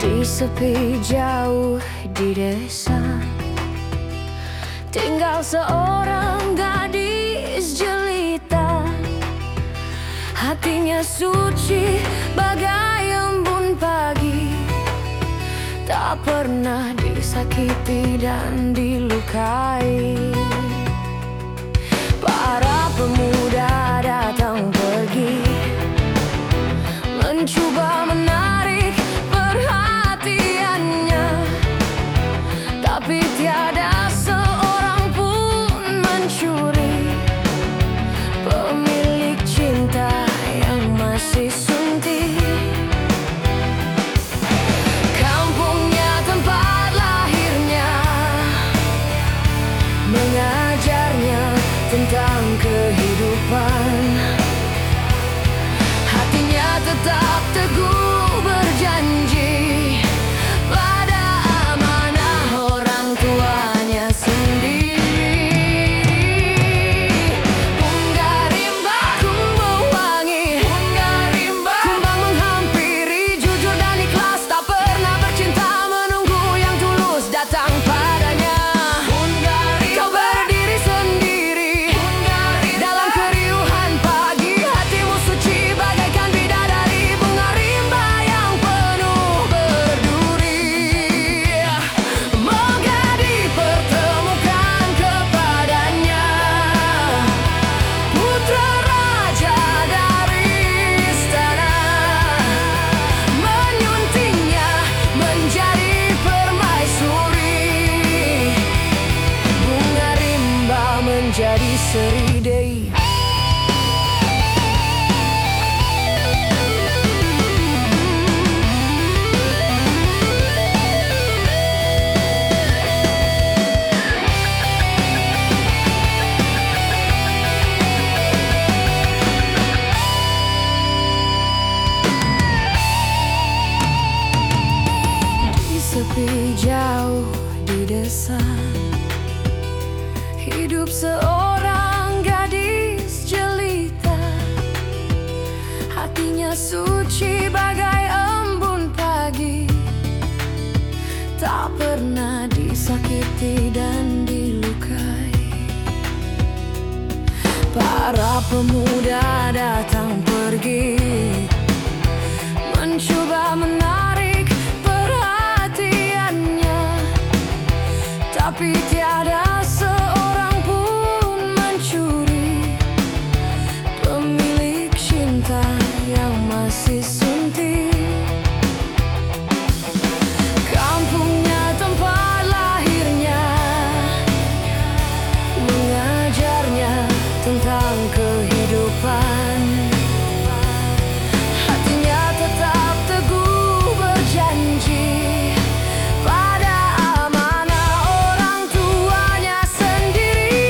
Di sepi jauh di desa, tinggal seorang gadis jelita. Hatinya suci bagai embun pagi, tak pernah disakiti dan dilukai. Para pemuda datang pergi, mencoba menarik perhatiannya, tapi tiada seorang pun mencuri pemilik cinta yang masih sunyi. Kampungnya tempat lahirnya, mengajarnya tentang kehidupan. Hatinya tetap teguh berjanji pada amanah orang tuanya sendiri. Bunga rimba kumbang wangi, kumbang menghampiri, jujur dan ikhlas, tak pernah bercinta, menunggu yang tulus datang padanya. Kau berdiri sendiri dalam keriuhan pagi, hatimu suci bagaikan bidadari, bunga rimba yang penuh berduri. Moga dipertemukan kepadanya putra raja dari istana, menyuntingnya menjadi permaisuri. Bunga rimba menjadi seridai. Di sepi jauh di desa, hidup seorang gadis jelita. Hatinya suci bagai embun pagi, tak pernah disakiti dan dilukai. Para pemuda datang pergi, mencoba menarik perhatiannya, tapi tiada seorang pun mencuri pemilik cinta yang masih sunyi. Kampungnya tempat lahirnya, mengajarnya tentang kehidupan. Hatinya tetap teguh berjanji pada amanah orang tuanya sendiri.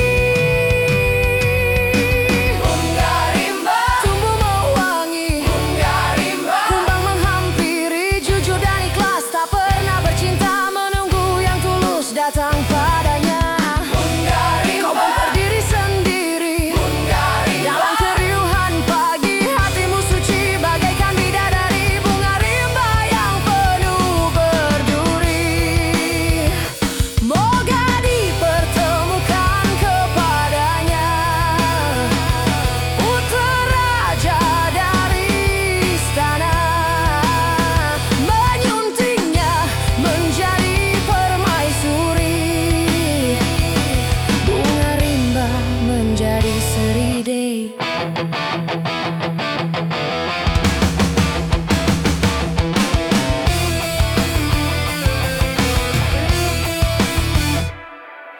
Bunga rimba tumbuh mewangi, kumbang menghampiri, jujur dan ikhlas, tak pernah bercinta, menunggu yang tulus datang padanya. Kau berdiri sendiri dalam keriuhan pagi, hatimu suci bagaikan bidadari, bunga rimba yang penuh berduri. Moga dipertemukan kepadanya putra raja dari istana, menyuntingnya menjadi permaisuri. Bunga rimba menjadi seridai.